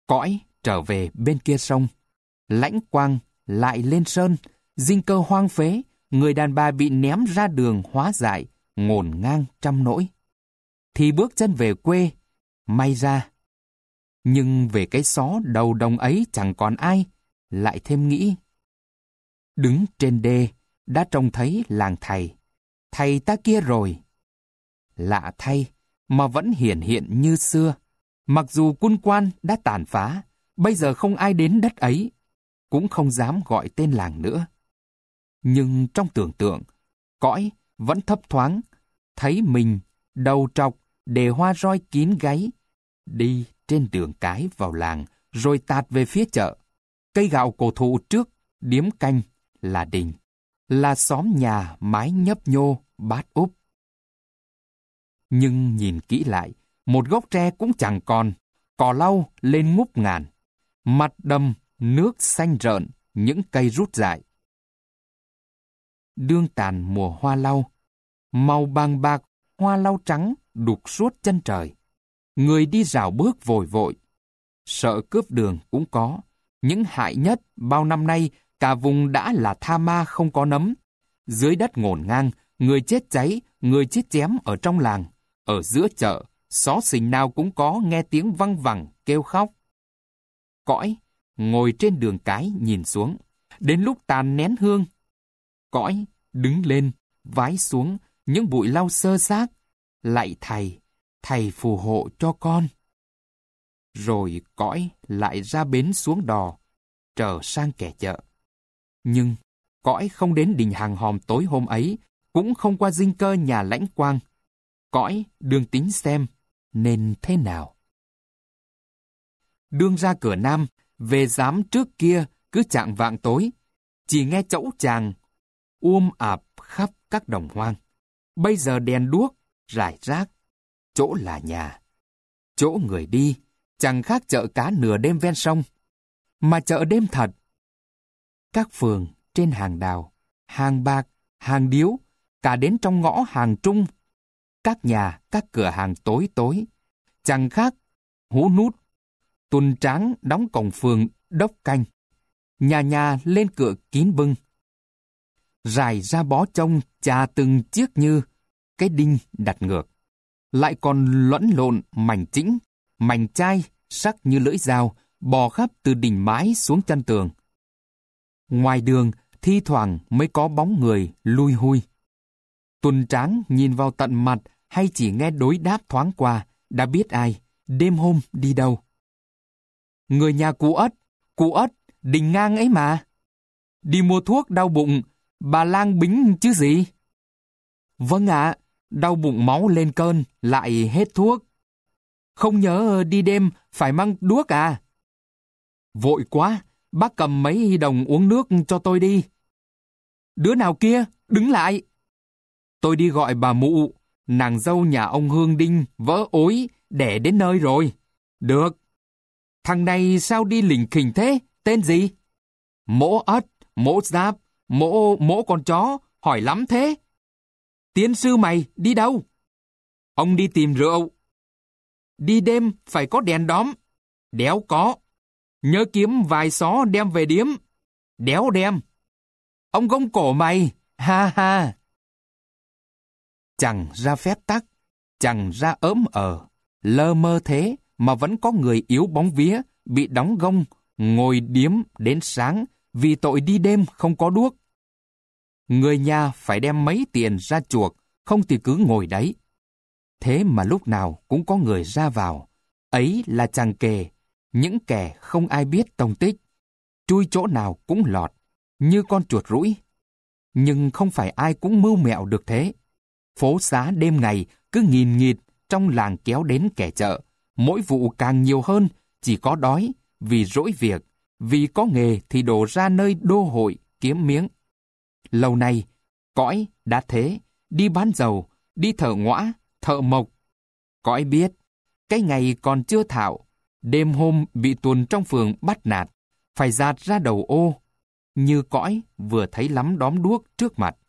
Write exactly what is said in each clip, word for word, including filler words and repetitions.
Cõi trở về bên kia sông. Lãnh Quang lại lên sơn, dinh cơ hoang phế, người đàn bà bị ném ra đường hóa dại, ngổn ngang trăm nỗi. Thì bước chân về quê, may ra. Nhưng về cái xó đầu đồng ấy chẳng còn ai, lại thêm nghĩ. Đứng trên đê, đã trông thấy làng thầy. Thầy ta kia rồi. Lạ thay, mà vẫn hiển hiện như xưa. Mặc dù quân quan đã tàn phá, bây giờ không ai đến đất ấy, cũng không dám gọi tên làng nữa. Nhưng trong tưởng tượng, Cõi vẫn thấp thoáng, thấy mình đầu trọc để hoa roi kín gáy, đi trên đường cái vào làng, rồi tạt về phía chợ. Cây gạo cổ thụ trước, điếm canh, là đình, là xóm nhà mái nhấp nhô, bát úp. Nhưng nhìn kỹ lại, một gốc tre cũng chẳng còn, cỏ lau lên ngúp ngàn, mặt đầm, nước xanh rợn, những cây rút dại. Đương tàn mùa hoa lau, màu bàng bạc, hoa lau trắng đục suốt chân trời. Người đi rảo bước vội vội, sợ cướp đường cũng có. Những hại nhất bao năm nay, cả vùng đã là tha ma không có nấm. Dưới đất ngổn ngang, người chết cháy, người chết chém ở trong làng. Ở giữa chợ, xó xỉnh nào cũng có nghe tiếng văng vẳng, kêu khóc. Cõi ngồi trên đường cái nhìn xuống. Đến lúc tàn nén hương, Cõi đứng lên, vái xuống những bụi lau xơ xác. Lạy thầy, thầy phù hộ cho con. Rồi Cõi lại ra bến xuống đò, trở sang kẻ chợ. Nhưng Cõi không đến đình hàng hòm tối hôm ấy, cũng không qua dinh cơ nhà Lãnh Quang. Cõi đương tính xem nên thế nào. Đương ra cửa Nam, về giám trước kia cứ chạng vạng tối, chỉ nghe chẫu chàng um ạp khắp các đồng hoang. Bây giờ đèn đuốc rải rác, chỗ là nhà, chỗ người đi, chẳng khác chợ cá nửa đêm ven sông, mà chợ đêm thật. Các phường trên hàng đào, hàng bạc, hàng điếu, cả đến trong ngõ hàng trung, các nhà, các cửa hàng tối tối, chẳng khác hú nút. Tuần tráng đóng cổng phường đốc canh, nhà nhà lên cửa kín bưng. Rải ra bó trông chà từng chiếc như cái đinh đặt ngược. Lại còn luẫn lộn mảnh chĩnh, mảnh chai sắc như lưỡi dao bò khắp từ đỉnh mái xuống chân tường. Ngoài đường thi thoảng mới có bóng người lui hui. Tuần tráng nhìn vào tận mặt hay chỉ nghe đối đáp thoáng qua đã biết ai, đêm hôm đi đâu. Người nhà cụ Ất, cụ Ất, đình ngang ấy mà. Đi mua thuốc đau bụng, bà lang bính chứ gì? Vâng ạ, đau bụng máu lên cơn, lại hết thuốc. Không nhớ đi đêm phải mang đuốc à? Vội quá, bác cầm mấy đồng uống nước cho tôi đi. Đứa nào kia, đứng lại. Tôi đi gọi bà mụ, nàng dâu nhà ông Hương Đinh vỡ ối, đẻ đến nơi rồi. Được. Thằng này sao đi lỉnh khỉnh thế, tên gì? Mỗ Ất, Mỗ Giáp, Mỗ Mỗ con chó, hỏi lắm thế. Tiến sư mày đi đâu? Ông đi tìm rượu. Đi đêm phải có đèn đóm. Đéo có. Nhớ kiếm vài xó đem về điếm. Đéo đem. Ông gông cổ mày, ha ha. Chẳng ra phép tắc, chẳng ra ớm ở, lơ mơ thế mà vẫn có người yếu bóng vía, bị đóng gông, ngồi điếm đến sáng vì tội đi đêm không có đuốc. Người nhà phải đem mấy tiền ra chuộc, không thì cứ ngồi đấy. Thế mà lúc nào cũng có người ra vào, ấy là chàng kề, những kẻ không ai biết tông tích. Chui chỗ nào cũng lọt, như con chuột rũi. Nhưng không phải ai cũng mưu mẹo được thế. Phố xá đêm ngày cứ nghìn nghịt trong làng kéo đến kẻ chợ. Mỗi vụ càng nhiều hơn, chỉ có đói, vì rỗi việc, vì có nghề thì đổ ra nơi đô hội kiếm miếng. Lâu nay, Cõi đã thế, đi bán dầu, đi thợ ngõa, thợ mộc. Cõi biết, cái ngày còn chưa thạo, đêm hôm bị tuần trong phường bắt nạt, phải dạt ra đầu ô, như Cõi vừa thấy lắm đóm đuốc trước mặt.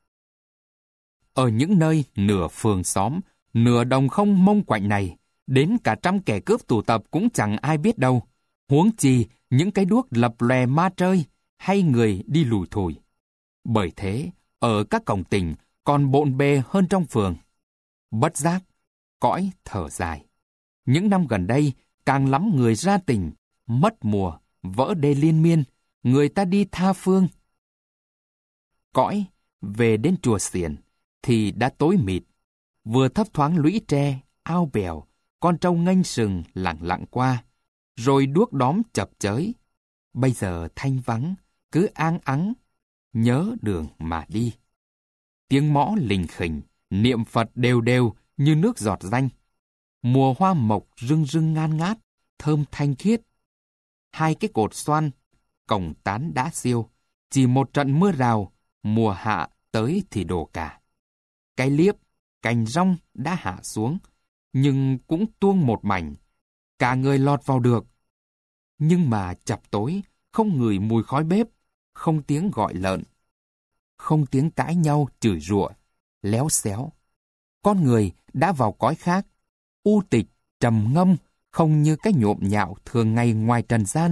Ở những nơi nửa phường xóm, nửa đồng không mông quạnh này, đến cả trăm kẻ cướp tụ tập cũng chẳng ai biết đâu. Huống chi những cái đuốc lập lòe ma trơi hay người đi lùi thủi. Bởi thế, ở các cổng tỉnh còn bộn bề hơn trong phường. Bất giác, cõi thở dài. Những năm gần đây, càng lắm người ra tỉnh, mất mùa, vỡ đê liên miên, người ta đi tha phương. Cõi về đến chùa Xiển thì đã tối mịt, vừa thấp thoáng lũy tre, ao bèo, con trâu nghênh sừng lặng lặng qua, rồi đuốc đóm chập chới. Bây giờ thanh vắng, cứ áng ắng, nhớ đường mà đi. Tiếng mõ lình khình, niệm Phật đều đều như nước giọt ranh. Mùa hoa mộc rưng rưng ngan ngát, thơm thanh khiết. Hai cái cột xoan, cổng tán đã siêu, chỉ một trận mưa rào, mùa hạ tới thì đổ cả. Cái liếp, cành rong đã hạ xuống, nhưng cũng tuông một mảnh, cả người lọt vào được. Nhưng mà chập tối, không ngửi mùi khói bếp, không tiếng gọi lợn, không tiếng cãi nhau chửi rủa, léo xéo. Con người đã vào cõi khác, u tịch, trầm ngâm, không như cái nhộm nhạo thường ngày ngoài trần gian.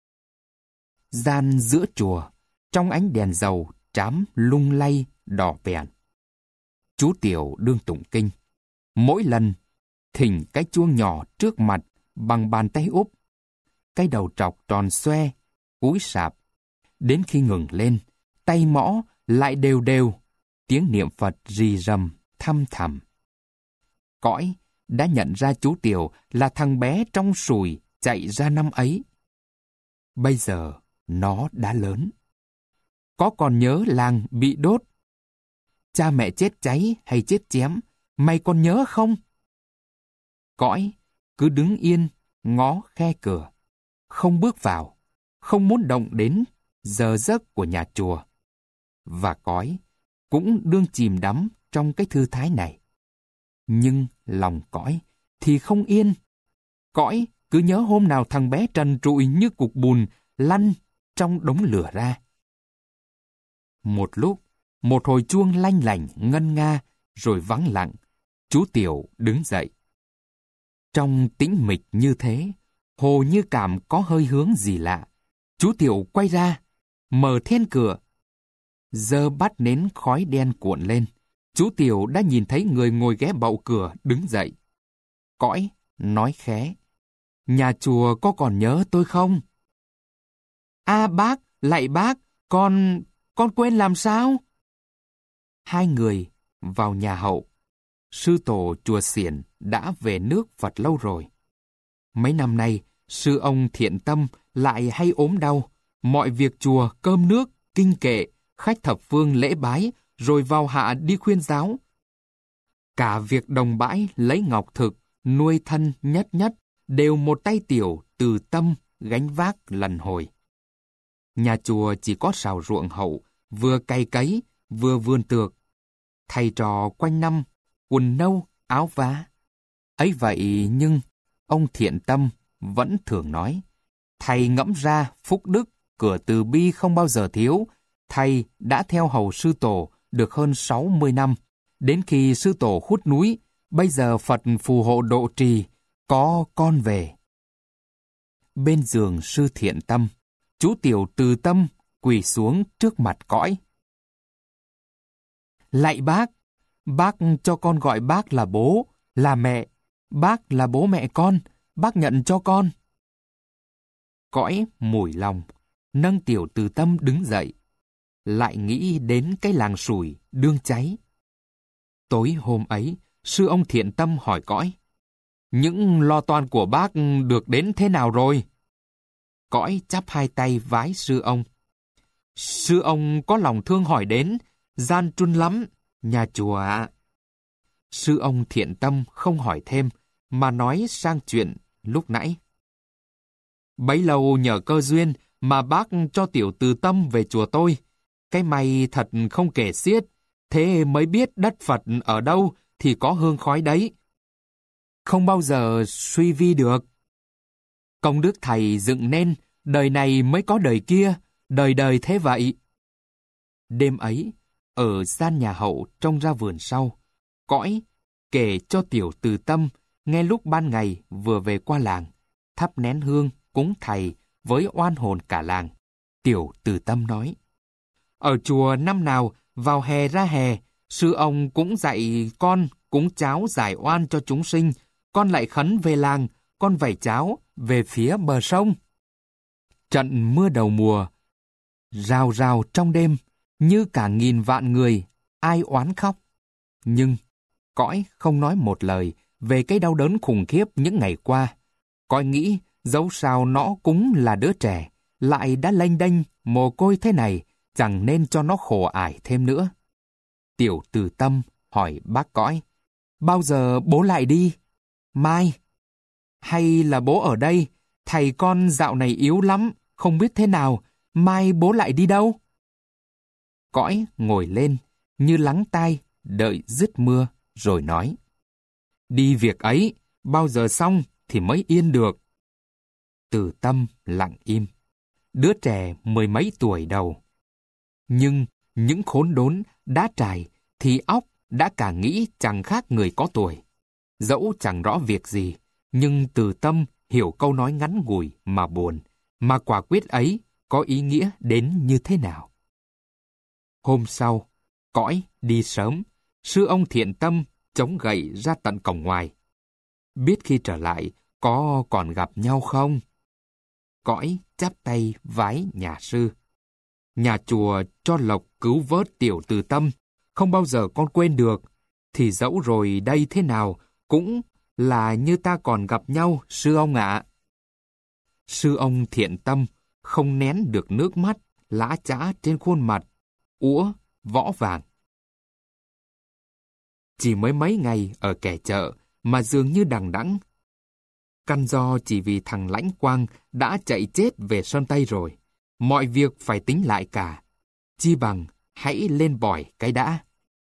Gian giữa chùa, trong ánh đèn dầu trám lung lay đỏ bèn. Chú Tiểu đương tụng kinh. Mỗi lần thỉnh cái chuông nhỏ trước mặt bằng bàn tay úp, cái đầu trọc tròn xoe, cúi sạp. Đến khi ngừng lên, tay mõ lại đều đều, tiếng niệm Phật rì rầm, thăm thẳm. Cõi đã nhận ra chú Tiểu là thằng bé trong sùi chạy ra năm ấy. Bây giờ nó đã lớn. Có còn nhớ làng bị đốt, cha mẹ chết cháy hay chết chém, mày còn nhớ không? Cõi cứ đứng yên, ngó khe cửa, không bước vào, không muốn động đến giờ giấc của nhà chùa. Và Cõi cũng đương chìm đắm trong cái thư thái này. Nhưng lòng Cõi thì không yên. Cõi cứ nhớ hôm nào thằng bé trần trụi như cục bùn lăn trong đống lửa ra. Một lúc, một hồi chuông lanh lảnh ngân nga, rồi vắng lặng, chú Tiểu đứng dậy. Trong tĩnh mịch như thế, hồ như cảm có hơi hướng gì lạ. Chú Tiểu quay ra, mở then cửa. Giờ bắt nến khói đen cuộn lên, chú Tiểu đã nhìn thấy người ngồi ghé bậu cửa đứng dậy. Cõi nói khẽ: "Nhà chùa có còn nhớ tôi không?" "A bác, lạy bác, con... con quên làm sao?" Hai người vào nhà hậu. Sư tổ chùa Xiển đã về nước Phật lâu rồi. Mấy năm nay, sư ông thiện tâm lại hay ốm đau. Mọi việc chùa, cơm nước, kinh kệ, khách thập phương lễ bái, rồi vào hạ đi khuyên giáo. Cả việc đồng bãi lấy ngọc thực, nuôi thân nhất nhất, đều một tay Tiểu từ tâm gánh vác lần hồi. Nhà chùa chỉ có sào ruộng hậu, vừa cày cấy, vừa vườn tược. Thầy trò quanh năm, quần nâu, áo vá. Ấy vậy nhưng, ông thiện tâm vẫn thường nói, thầy ngẫm ra phúc đức, cửa từ bi không bao giờ thiếu. Thầy đã theo hầu sư tổ được hơn sáu mươi năm. Đến khi sư tổ hút núi, bây giờ Phật phù hộ độ trì, có con về. Bên giường sư thiện tâm, chú Tiểu từ tâm quỳ xuống trước mặt Cõi. "Lạy bác, bác cho con gọi bác là bố, là mẹ. Bác là bố mẹ con, bác nhận cho con." Cõi mủi lòng, nâng Tiểu từ tâm đứng dậy, lại nghĩ đến cái làng sủi đương cháy. Tối hôm ấy, sư ông thiện tâm hỏi Cõi: "Những lo toan của bác được đến thế nào rồi?" Cõi chắp hai tay vái sư ông. "Sư ông có lòng thương hỏi đến, gian truân lắm, nhà chùa ạ." Sư ông thiện tâm không hỏi thêm, mà nói sang chuyện lúc nãy. "Bấy lâu nhờ cơ duyên mà bác cho Tiểu từ tâm về chùa tôi. Cái may thật không kể xiết, thế mới biết đất Phật ở đâu thì có hương khói đấy. Không bao giờ suy vi được. Công đức thầy dựng nên, đời này mới có đời kia, đời đời thế vậy." Đêm ấy, ở gian nhà hậu trông ra vườn sau, Cõi kể cho Tiểu từ tâm nghe lúc ban ngày vừa về qua làng, thắp nén hương cúng thầy với oan hồn cả làng. Tiểu Từ Tâm nói, ở chùa năm nào vào hè ra hè, sư ông cũng dạy con cúng cháo giải oan cho chúng sinh, con lại khấn về làng, con vẩy cháo về phía bờ sông. Trận mưa đầu mùa, rào rào trong đêm, như cả nghìn vạn người, ai oán khóc. Nhưng cõi không nói một lời về cái đau đớn khủng khiếp những ngày qua. Cõi nghĩ dẫu sao nó cũng là đứa trẻ, lại đã lênh đênh, mồ côi thế này, chẳng nên cho nó khổ ải thêm nữa. Tiểu Từ Tâm hỏi bác Cõi, bao giờ bố lại đi? Mai. Hay là bố ở đây, thầy con dạo này yếu lắm, không biết thế nào, mai bố lại đi đâu? Cõi ngồi lên, như lắng tai, đợi dứt mưa, rồi nói, đi việc ấy, bao giờ xong thì mới yên được. Từ Tâm lặng im, đứa trẻ mười mấy tuổi đầu. Nhưng những khốn đốn đã trải thì óc đã cả nghĩ chẳng khác người có tuổi. Dẫu chẳng rõ việc gì, nhưng Từ Tâm hiểu câu nói ngắn ngủi mà buồn, mà quả quyết ấy có ý nghĩa đến như thế nào. Hôm sau, Cõi đi sớm, sư ông thiện tâm chống gậy ra tận cổng ngoài. Biết khi trở lại, có còn gặp nhau không? Cõi chắp tay vái nhà sư. Nhà chùa cho lộc cứu vớt Tiểu Từ Tâm, không bao giờ con quên được, thì dẫu rồi đây thế nào, cũng là như ta còn gặp nhau, sư ông ạ. Sư ông thiện tâm không nén được nước mắt lã chã trên khuôn mặt, úa, võ vàng. Chỉ mới mấy ngày ở kẻ chợ mà dường như đằng đẵng. Căn do chỉ vì thằng Lãnh Quang đã chạy chết về Sơn Tây rồi. Mọi việc phải tính lại cả. Chi bằng hãy lên bỏi cái đã.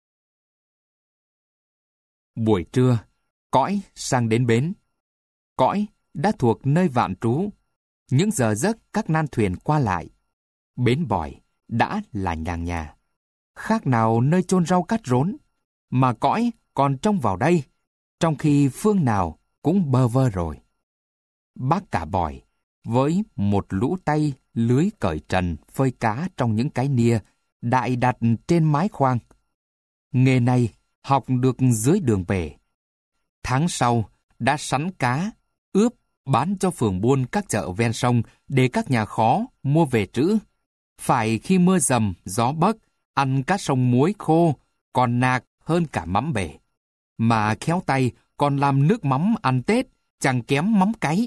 Buổi trưa, Cõi sang đến bến. Cõi đã thuộc nơi vạn trú. Những giờ giấc các nan thuyền qua lại. Bến bỏi đã là nhàng nhà. Khác nào nơi chôn rau cắt rốn. Mà Cõi còn trông vào đây, trong khi phương nào cũng bơ vơ rồi. Bác cả bỏi, với một lũ tay lưới cởi trần phơi cá trong những cái nia đại đặt trên mái khoang. Nghề này học được dưới đường bể. Tháng sau đã sắn cá, ướp, bán cho phường buôn các chợ ven sông để các nhà khó mua về trữ. Phải khi mưa dầm, gió bấc, ăn cá sông muối khô, còn nạc hơn cả mắm bể. Mà khéo tay còn làm nước mắm ăn Tết, chẳng kém mắm cáy.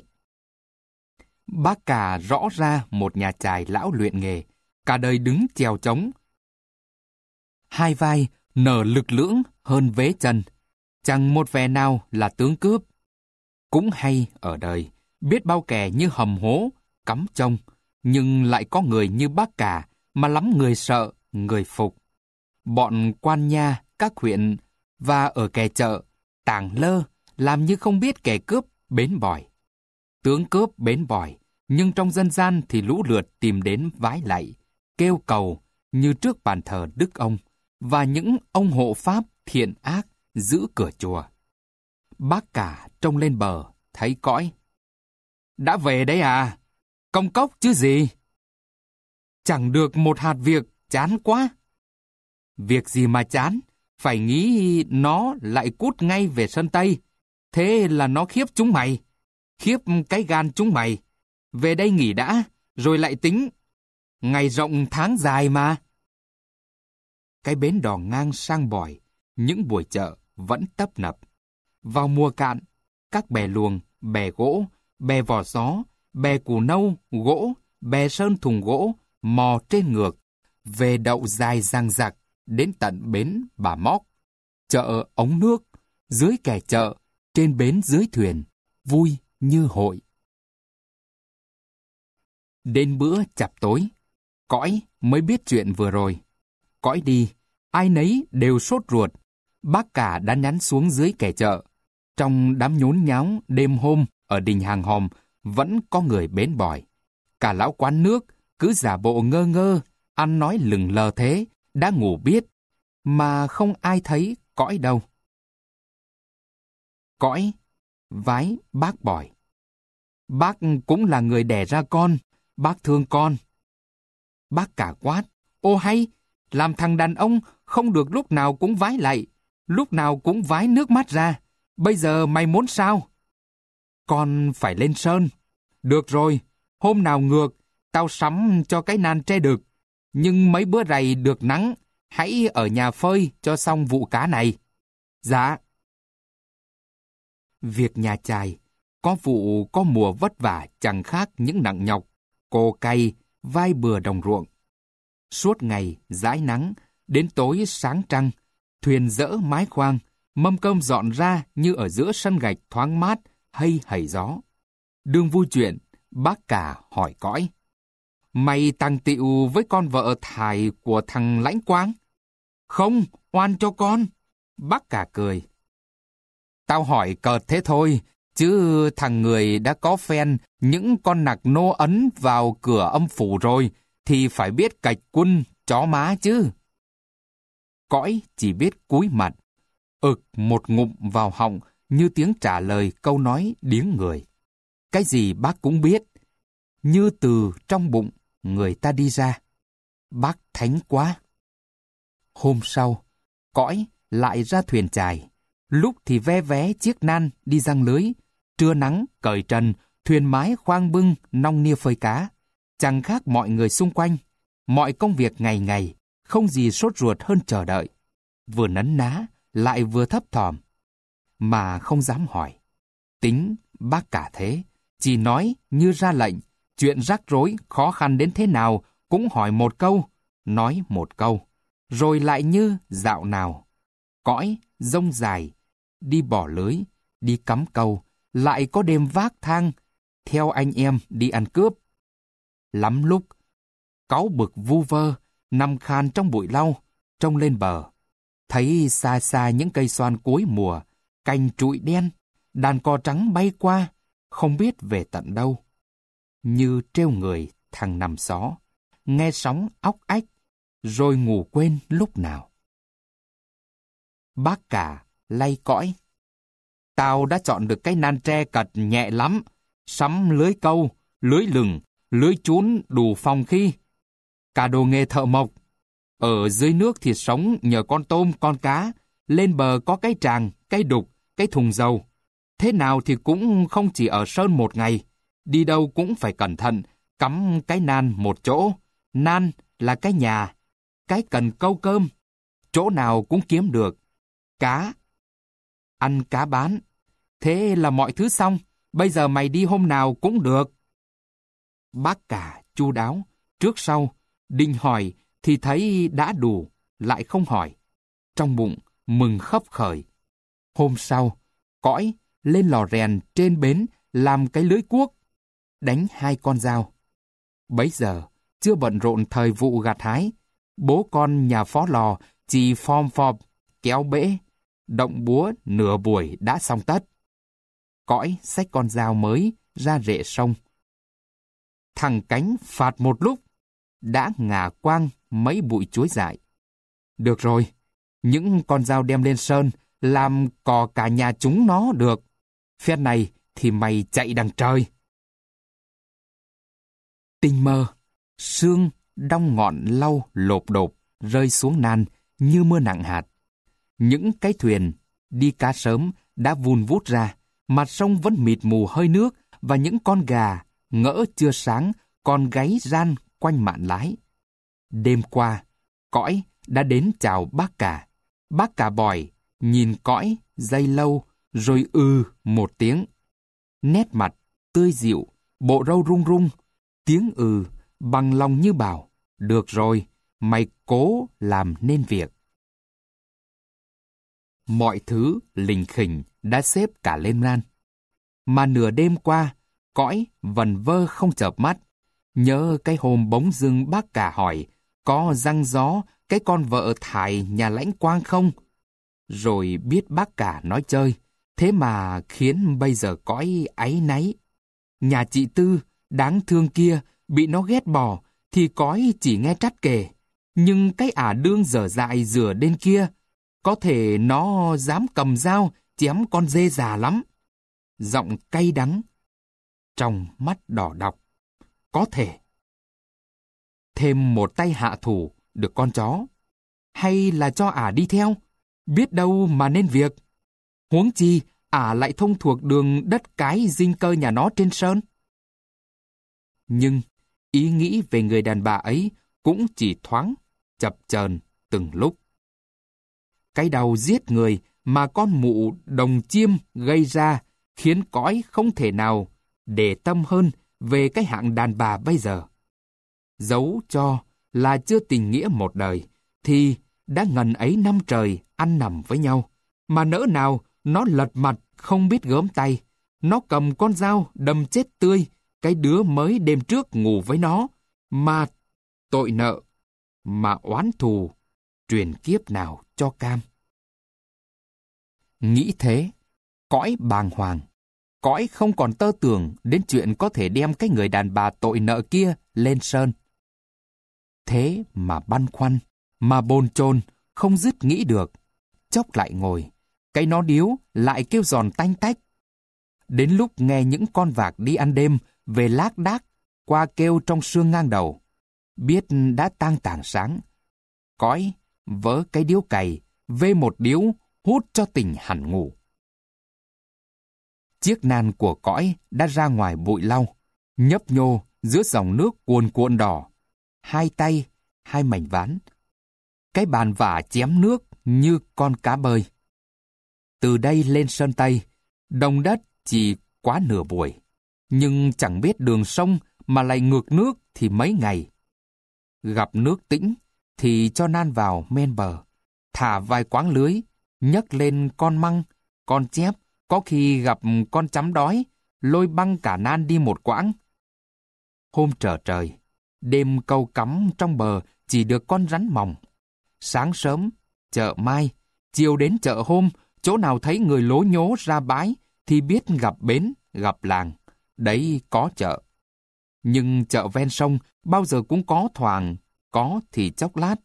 Bác cả rõ ra một nhà chài lão luyện nghề, cả đời đứng chèo trống. Hai vai nở lực lưỡng hơn vế chân, chẳng một vẻ nào là tướng cướp. Cũng hay ở đời, biết bao kẻ như hầm hố, cắm trông, nhưng lại có người như bác cả mà lắm người sợ, người phục. Bọn quan nha, các huyện và ở kẻ chợ, tàng lơ, làm như không biết kẻ cướp bến bỏi. Tướng cướp bến bỏi, nhưng trong dân gian thì lũ lượt tìm đến vái lạy, kêu cầu như trước bàn thờ Đức ông và những ông hộ pháp thiện ác giữ cửa chùa. Bác cả trông lên bờ, thấy Cõi. Đã về đấy à? Công cốc chứ gì? Chẳng được một hạt việc, chán quá. Việc gì mà chán? Phải nghĩ nó lại cút ngay về Sơn Tây. Thế là nó khiếp chúng mày. Khiếp cái gan chúng mày. Về đây nghỉ đã, rồi lại tính. Ngày rộng tháng dài mà. Cái bến đò ngang sang bỏi, những buổi chợ vẫn tấp nập. Vào mùa cạn, các bè luồng, bè gỗ, bè vỏ gió, bè củ nâu, gỗ, bè sơn thùng gỗ, mò trên ngược, về đậu dài dang dặc đến tận bến Bà Móc, chợ Ống Nước, dưới kẻ chợ, trên bến dưới thuyền, vui như hội. Đến bữa chập tối, Cõi mới biết chuyện vừa rồi. Cõi đi, ai nấy đều sốt ruột. Bác cả đã nhắn xuống dưới kẻ chợ. Trong đám nhốn nháo đêm hôm ở đình Hàng Hòm vẫn có người bến bỏi. Cả lão quán nước cứ giả bộ ngơ ngơ, ăn nói lừng lờ thế, đã ngủ biết, mà không ai thấy Cõi đâu. Cõi vái bác bỏi. Bác cũng là người đẻ ra con, bác thương con. Bác cả quát, ô hay, làm thằng đàn ông không được lúc nào cũng vái lạy, lúc nào cũng vái nước mắt ra. Bây giờ mày muốn sao? Con phải lên sơn. Được rồi, hôm nào ngược, tao sắm cho cái nan tre đực. Nhưng mấy bữa rày được nắng, hãy ở nhà phơi cho xong vụ cá này. Dạ. Việc nhà chài, có vụ có mùa vất vả chẳng khác những nặng nhọc, cồ cày, vai bừa đồng ruộng. Suốt ngày dãi nắng, đến tối sáng trăng, thuyền dỡ mái khoang, mâm cơm dọn ra như ở giữa sân gạch thoáng mát hay hầy gió. Đương vui chuyện, bác cả hỏi cõi. Mày tàng tịu với con vợ thải của thằng Lãnh Quang? Không, oan cho con. Bác cả cười. Tao hỏi cợt thế thôi, chứ thằng người đã có phen những con nặc nô ấn vào cửa âm phủ rồi, thì phải biết cạch quân, chó má chứ. Cõi chỉ biết cúi mặt, ực một ngụm vào họng như tiếng trả lời câu nói điếng người. Cái gì bác cũng biết, như từ trong bụng người ta đi ra. Bác thánh quá. Hôm sau, Cõi lại ra thuyền chài. Lúc thì ve vé chiếc nan đi giăng lưới, trưa nắng cởi trần, thuyền mái khoang bưng nong nia phơi cá. Chẳng khác mọi người xung quanh. Mọi công việc ngày ngày, không gì sốt ruột hơn chờ đợi. Vừa nấn ná, lại vừa thấp thỏm. Mà không dám hỏi. Tính bác cả thế, chỉ nói như ra lệnh. Chuyện rắc rối, khó khăn đến thế nào, cũng hỏi một câu, nói một câu. Rồi lại như dạo nào. Cõi, rông dài, đi bỏ lưới, đi cắm câu, lại có đêm vác thang, theo anh em đi ăn cướp. Lắm lúc, cáu bực vu vơ, nằm khan trong bụi lau, trông lên bờ. Thấy xa xa những cây xoan cuối mùa, cành trụi đen, đàn cò trắng bay qua, không biết về tận đâu. Như treo người thằng nằm xó, nghe sóng óc ách, rồi ngủ quên lúc nào. Bác cả lay cõi. Tao đã chọn được cái nan tre cật nhẹ lắm, sắm lưới câu, lưới lừng, lưới chún đủ phòng khi. Cả đồ nghề thợ mộc. Ở dưới nước thì sống nhờ con tôm, con cá, lên bờ có cái tràng, cái đục, cái thùng dầu. Thế nào thì cũng không chỉ ở sơn một ngày, đi đâu cũng phải cẩn thận, cắm cái nan một chỗ. Nan là cái nhà, cái cần câu cơm, chỗ nào cũng kiếm được. Cá, ăn cá bán. Thế là mọi thứ xong, bây giờ mày đi hôm nào cũng được. Bác cả chu đáo, trước sau, định hỏi thì thấy đã đủ, lại không hỏi. Trong bụng mừng khấp khởi. Hôm sau, Cõi lên lò rèn trên bến làm cái lưới cuốc, đánh hai con dao. Bấy giờ, chưa bận rộn thời vụ gặt hái, bố con nhà phó lò chỉ phom phòm, kéo bể, động búa nửa buổi đã xong tất. Cõi xách con dao mới ra rễ sông. Thằng Cánh phạt một lúc, đã ngả quang mấy bụi chuối dại. Được rồi, những con dao đem lên sơn, làm cò cả nhà chúng nó được. Phen này thì mày chạy đằng trời. Tinh mơ, sương đong ngọn lau lộp độp rơi xuống nan như mưa nặng hạt. Những cái thuyền đi cá sớm đã vun vút ra, mặt sông vẫn mịt mù hơi nước và những con gà ngỡ chưa sáng còn gáy ran quanh mạn lái. Đêm qua, Cõi đã đến chào bác cả. Bác cả bòi, nhìn Cõi giây lâu rồi ư một tiếng. Nét mặt tươi dịu, bộ râu rung rung, tiếng ừ bằng lòng như bảo, được rồi, mày cố làm nên việc. Mọi thứ lình khỉnh đã xếp cả lên nan. Mà nửa đêm qua, Cõi vần vơ không chợp mắt. Nhớ cái hôm bỗng dưng bác cả hỏi, có răng gió cái con vợ thải nhà Lãnh Quang không? Rồi biết bác cả nói chơi, thế mà khiến bây giờ Cõi áy náy. Nhà chị Tư, đáng thương kia, bị nó ghét bỏ, thì Cõi chỉ nghe trắt kể. Nhưng cái ả đương dở dại rửa bên kia, có thể nó dám cầm dao chém con dê già lắm. Giọng cay đắng. trong mắt đỏ đọc. Có thể. Thêm một tay hạ thủ được con chó. Hay là cho ả đi theo? Biết đâu mà nên việc. Huống chi, ả lại thông thuộc đường đất cái dinh cơ nhà nó trên sơn. Nhưng, ý nghĩ về người đàn bà ấy cũng chỉ thoáng, chập chờn từng lúc. Cái đau giết người mà con mụ đồng chiêm gây ra khiến cõi không thể nào để tâm hơn về cái hạng đàn bà bây giờ. Dẫu cho là chưa tình nghĩa một đời, thì đã ngần ấy năm trời ăn nằm với nhau, mà nỡ nào nó lật mặt không biết gớm tay, nó cầm con dao đâm chết tươi cái đứa mới đêm trước ngủ với nó, mà tội nợ, mà oán thù, truyền kiếp nào cho cam. Nghĩ thế, cõi bàng hoàng, cõi không còn tơ tưởng đến chuyện có thể đem cái người đàn bà tội nợ kia lên sơn. Thế mà băn khoăn, mà bồn chồn, không dứt nghĩ được. Chốc lại ngồi, cái nó điếu lại kêu giòn tanh tách. Đến lúc nghe những con vạc đi ăn đêm về lác đác qua kêu trong sương ngang đầu, biết đã tang tảng sáng. Cõi vớ cái điếu cày, vê một điếu hút cho tỉnh hẳn ngủ. Chiếc nan của cõi đã ra ngoài bụi lau, nhấp nhô giữa dòng nước cuồn cuộn đỏ. Hai tay, hai mảnh ván. Cái bàn vả chém nước như con cá bơi. Từ đây lên sơn Tây, đồng đất chỉ quá nửa buổi. Nhưng chẳng biết đường sông mà lại ngược nước thì mấy ngày. Gặp nước tĩnh thì cho nan vào men bờ, thả vài quáng lưới, nhấc lên con măng, con chép, có khi gặp con chấm đói, lôi băng cả nan đi một quãng. Hôm trở trời, đêm câu cắm trong bờ chỉ được con rắn mòng. Sáng sớm, chợ mai, chiều đến chợ hôm, chỗ nào thấy người lố nhố ra bãi thì biết gặp bến, gặp làng, đấy có chợ. Nhưng chợ ven sông bao giờ cũng có thoảng, có thì chốc lát.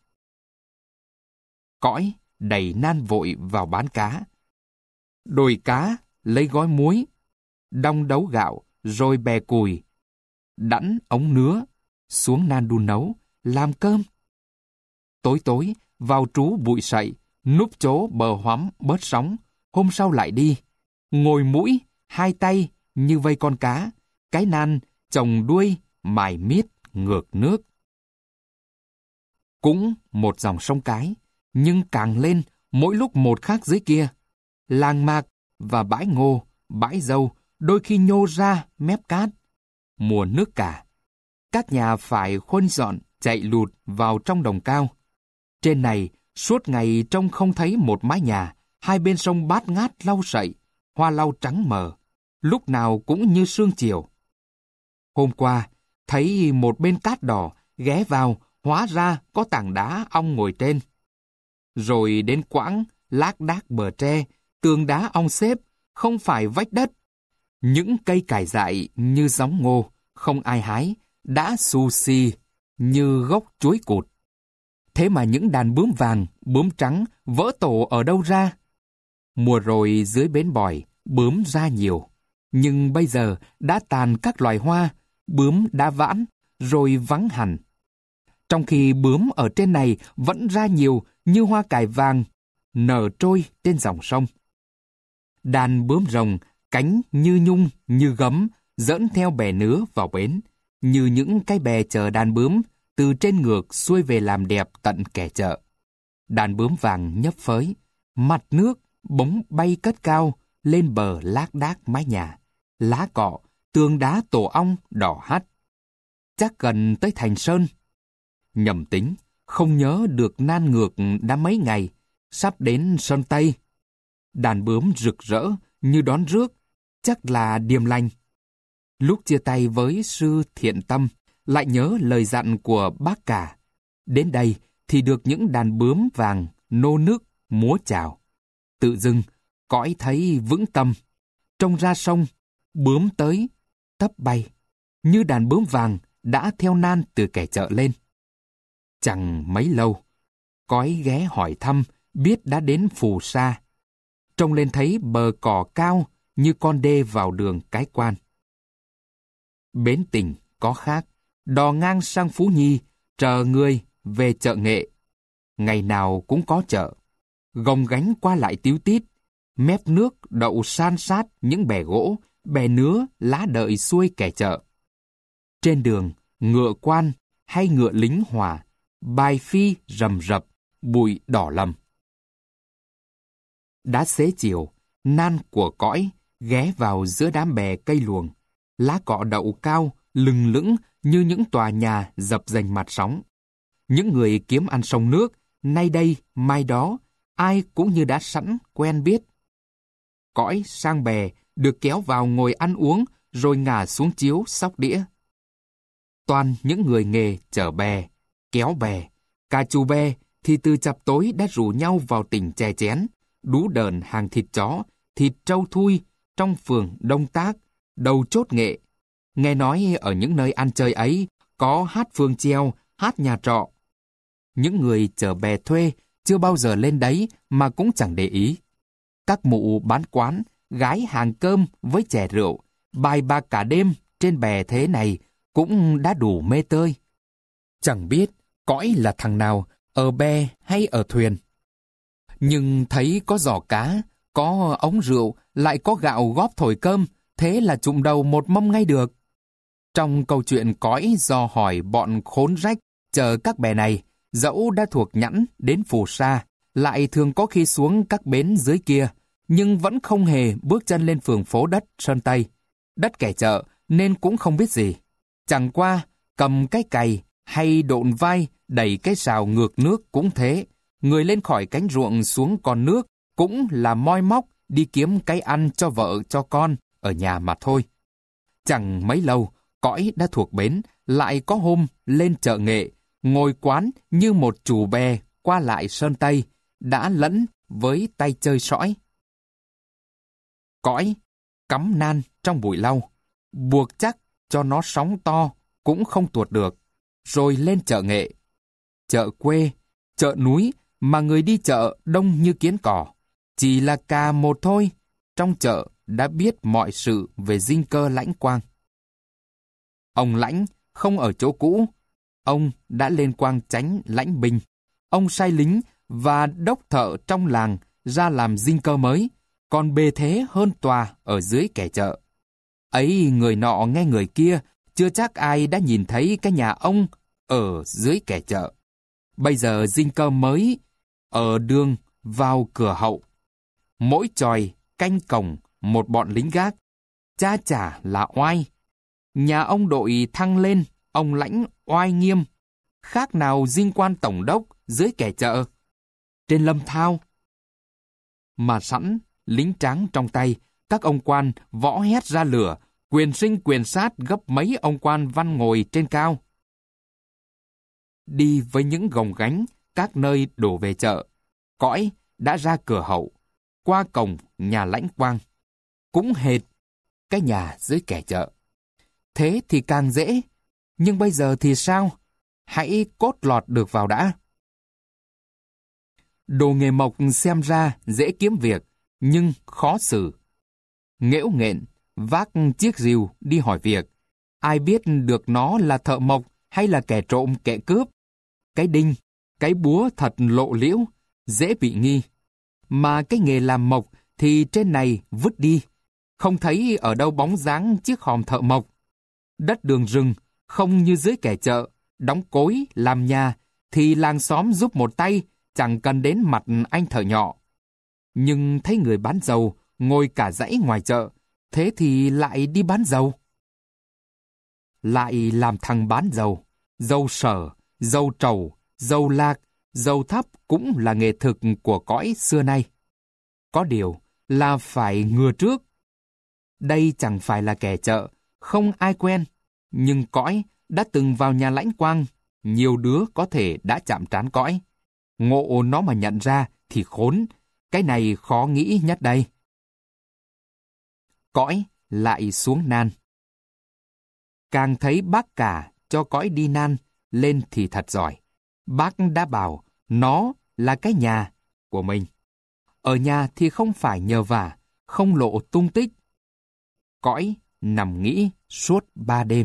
Cõi đầy nan vội vào bán cá. Đồi cá, lấy gói muối, đong đấu gạo, rồi bè cùi, đẵn ống nứa, xuống nan đun nấu, làm cơm. Tối tối, vào trú bụi sậy, núp chỗ bờ hoắm bớt sóng, hôm sau lại đi. Ngồi mũi, hai tay, như vây con cá, cái nan, chồng đuôi, mài miết, ngược nước. Cũng một dòng sông cái, nhưng càng lên, mỗi lúc một khác dưới kia. Làng mạc và bãi ngô, bãi dâu, đôi khi nhô ra mép cát. Mùa nước cả, các nhà phải khuân dọn, chạy lụt vào trong đồng cao. Trên này, suốt ngày trông không thấy một mái nhà, hai bên sông bát ngát lau sậy, hoa lau trắng mờ, lúc nào cũng như sương chiều. Hôm qua, thấy một bên cát đỏ, ghé vào, hóa ra có tảng đá ong ngồi trên. Rồi đến quãng, lác đác bờ tre, tường đá ong xếp, không phải vách đất. Những cây cải dại như gióng ngô, không ai hái, đã xù xì như gốc chuối cụt. Thế mà những đàn bướm vàng, bướm trắng vỡ tổ ở đâu ra? Mùa rồi dưới bến bòi, bướm ra nhiều. Nhưng bây giờ đã tàn các loài hoa, bướm đã vãn, rồi vắng hẳn. Trong khi bướm ở trên này vẫn ra nhiều như hoa cải vàng, nở trôi trên dòng sông. Đàn bướm rồng, cánh như nhung, như gấm, dẫn theo bè nứa vào bến, như những cái bè chờ đàn bướm từ trên ngược xuôi về làm đẹp tận kẻ chợ. Đàn bướm vàng nhấp phới, mặt nước bỗng bay cất cao lên bờ lác đác mái nhà, lá cọ, tường đá tổ ong đỏ hắt. Chắc gần tới thành sơn. Nhầm tính, không nhớ được nan ngược đã mấy ngày, sắp đến sơn Tây. Đàn bướm rực rỡ như đón rước, chắc là điềm lành. Lúc chia tay với sư Thiện Tâm, lại nhớ lời dặn của bác cả. Đến đây thì được những đàn bướm vàng nô nước múa chào. Tự dưng, cõi thấy vững tâm. Trông ra sông, bướm tới, tấp bay. Như đàn bướm vàng đã theo nan từ kẻ chợ lên. Chẳng mấy lâu, cõi ghé hỏi thăm, biết đã đến Phù Sa. Trông lên thấy bờ cỏ cao như con đê vào đường Cái Quan. Bến Tỉnh có khác, đò ngang sang Phú Nhi, chờ người về chợ Nghệ. Ngày nào cũng có chợ, gồng gánh qua lại tíu tít, mép nước đậu san sát những bè gỗ, bè nứa lá đợi xuôi kẻ chợ. Trên đường, ngựa quan hay ngựa lính hỏa, bài phi rầm rập, bụi đỏ lầm. Đã xế chiều, nan của cõi ghé vào giữa đám bè cây luồng, lá cọ đậu cao, lừng lững như những tòa nhà dập dềnh mặt sóng. Những người kiếm ăn sông nước, nay đây, mai đó, ai cũng như đã sẵn, quen biết. Cõi sang bè, được kéo vào ngồi ăn uống, rồi ngả xuống chiếu xóc đĩa. Toàn những người nghề chở bè, kéo bè. Cả chủ bè thì từ chập tối đã rủ nhau vào tỉnh chè chén, đú đờn hàng thịt chó, thịt trâu thui trong phường Đông Tác, đầu chốt Nghệ. Nghe nói ở những nơi ăn chơi ấy có hát phường treo, hát nhà trọ. Những người chở bè thuê chưa bao giờ lên đấy mà cũng chẳng để ý. Các mụ bán quán, gái hàng cơm với chè rượu, bài bạc cả đêm trên bè thế này cũng đã đủ mê tơi. Chẳng biết cõi là thằng nào, ở bè hay ở thuyền. Nhưng thấy có giỏ cá, có ống rượu, lại có gạo góp thổi cơm, thế là trụm đầu một mâm ngay được. Trong câu chuyện cõi dò hỏi bọn khốn rách chờ các bè này, dẫu đã thuộc Nhẵn đến Phù Sa, lại thường có khi xuống các bến dưới kia, nhưng vẫn không hề bước chân lên phường phố đất Sơn Tây. Đất kẻ chợ nên cũng không biết gì. Chẳng qua cầm cái cày hay độn vai đẩy cái sào ngược nước cũng thế. Người lên khỏi cánh ruộng xuống con nước cũng là moi móc đi kiếm cái ăn cho vợ cho con ở nhà mà thôi. Chẳng mấy lâu, cõi đã thuộc bến, lại có hôm lên chợ Nghệ, ngồi quán như một chủ bè qua lại Sơn Tây, đã lẫn với tay chơi sõi. Cõi cắm nan trong bụi lau, buộc chắc cho nó sóng to cũng không tuột được, rồi lên chợ Nghệ. Chợ quê, chợ núi mà người đi chợ đông như kiến cỏ, chỉ là cà một thôi, trong chợ đã biết mọi sự về dinh cơ Lãnh Quang. Ông Lãnh không ở chỗ cũ, ông đã lên Quang Chánh Lãnh Binh. Ông sai lính và đốc thợ trong làng ra làm dinh cơ mới, còn bề thế hơn tòa ở dưới kẻ chợ. Ấy người nọ nghe người kia, chưa chắc ai đã nhìn thấy cái nhà ông ở dưới kẻ chợ. Bây giờ dinh cơ mới ở đường vào cửa hậu. Mỗi chòi canh cổng một bọn lính gác, cha chả là oai. Nhà ông đội thăng lên, ông Lãnh oai nghiêm, khác nào dinh quan tổng đốc dưới kẻ chợ. Trên lâm thao mà sẵn lính tráng trong tay, các ông quan võ hét ra lửa, quyền sinh quyền sát gấp mấy ông quan văn ngồi trên cao. Đi với những gồng gánh các nơi đổ về chợ, cõi đã ra cửa hậu, qua cổng nhà Lãnh Quang, cũng hệt cái nhà dưới kẻ chợ. Thế thì càng dễ, nhưng bây giờ thì sao? Hãy cốt lọt được vào đã. Đồ nghề mộc xem ra dễ kiếm việc, nhưng khó xử. Nghễu nghện, vác chiếc rìu đi hỏi việc. Ai biết được nó là thợ mộc hay là kẻ trộm kẻ cướp? Cái đinh, cái búa thật lộ liễu, dễ bị nghi. Mà cái nghề làm mộc thì trên này vứt đi. Không thấy ở đâu bóng dáng chiếc hòm thợ mộc. Đất đường rừng, không như dưới kẻ chợ, đóng cối, làm nhà, thì làng xóm giúp một tay, chẳng cần đến mặt anh thợ nhọ. Nhưng thấy người bán dầu ngồi cả dãy ngoài chợ, thế thì lại đi bán dầu. Lại làm thằng bán dầu, dầu sở, dầu trầu, dầu lạc, dầu thắp cũng là nghề thực của cõi xưa nay. Có điều là phải ngừa trước. Đây chẳng phải là kẻ chợ, không ai quen, nhưng cõi đã từng vào nhà Lãnh Quang, nhiều đứa có thể đã chạm trán cõi. Ngộ nó mà nhận ra thì khốn, cái này khó nghĩ nhất đây. Cõi lại xuống nan. Càng thấy bác cả cho cõi đi nan lên thì thật giỏi. Bác đã bảo nó là cái nhà của mình. Ở nhà thì không phải nhờ vả, không lộ tung tích. Cõi nằm nghĩ suốt ba đêm.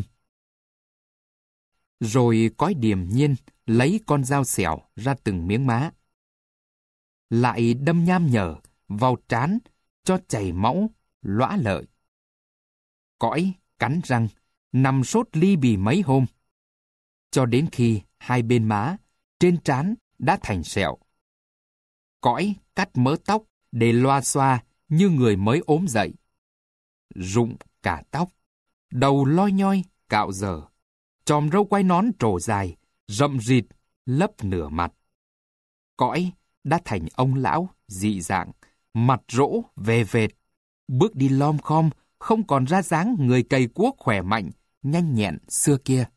Rồi cõi điềm nhiên lấy con dao xẻo ra từng miếng má. Lại đâm nham nhở vào trán cho chảy máu, lõa lợi. Cõi cắn răng, nằm sốt ly bì mấy hôm. Cho đến khi hai bên má, trên trán đã thành sẹo. Cõi cắt mớ tóc để loa xoa như người mới ốm dậy. Rụng cả tóc, đầu loi nhoi, cạo dở. Chòm râu quai nón trổ dài, rậm rịt, lấp nửa mặt. Cõi đã thành ông lão, dị dạng, mặt rỗ, về vệt. Bước đi lom khom, không còn ra dáng người cày cuốc khỏe mạnh, nhanh nhẹn xưa kia.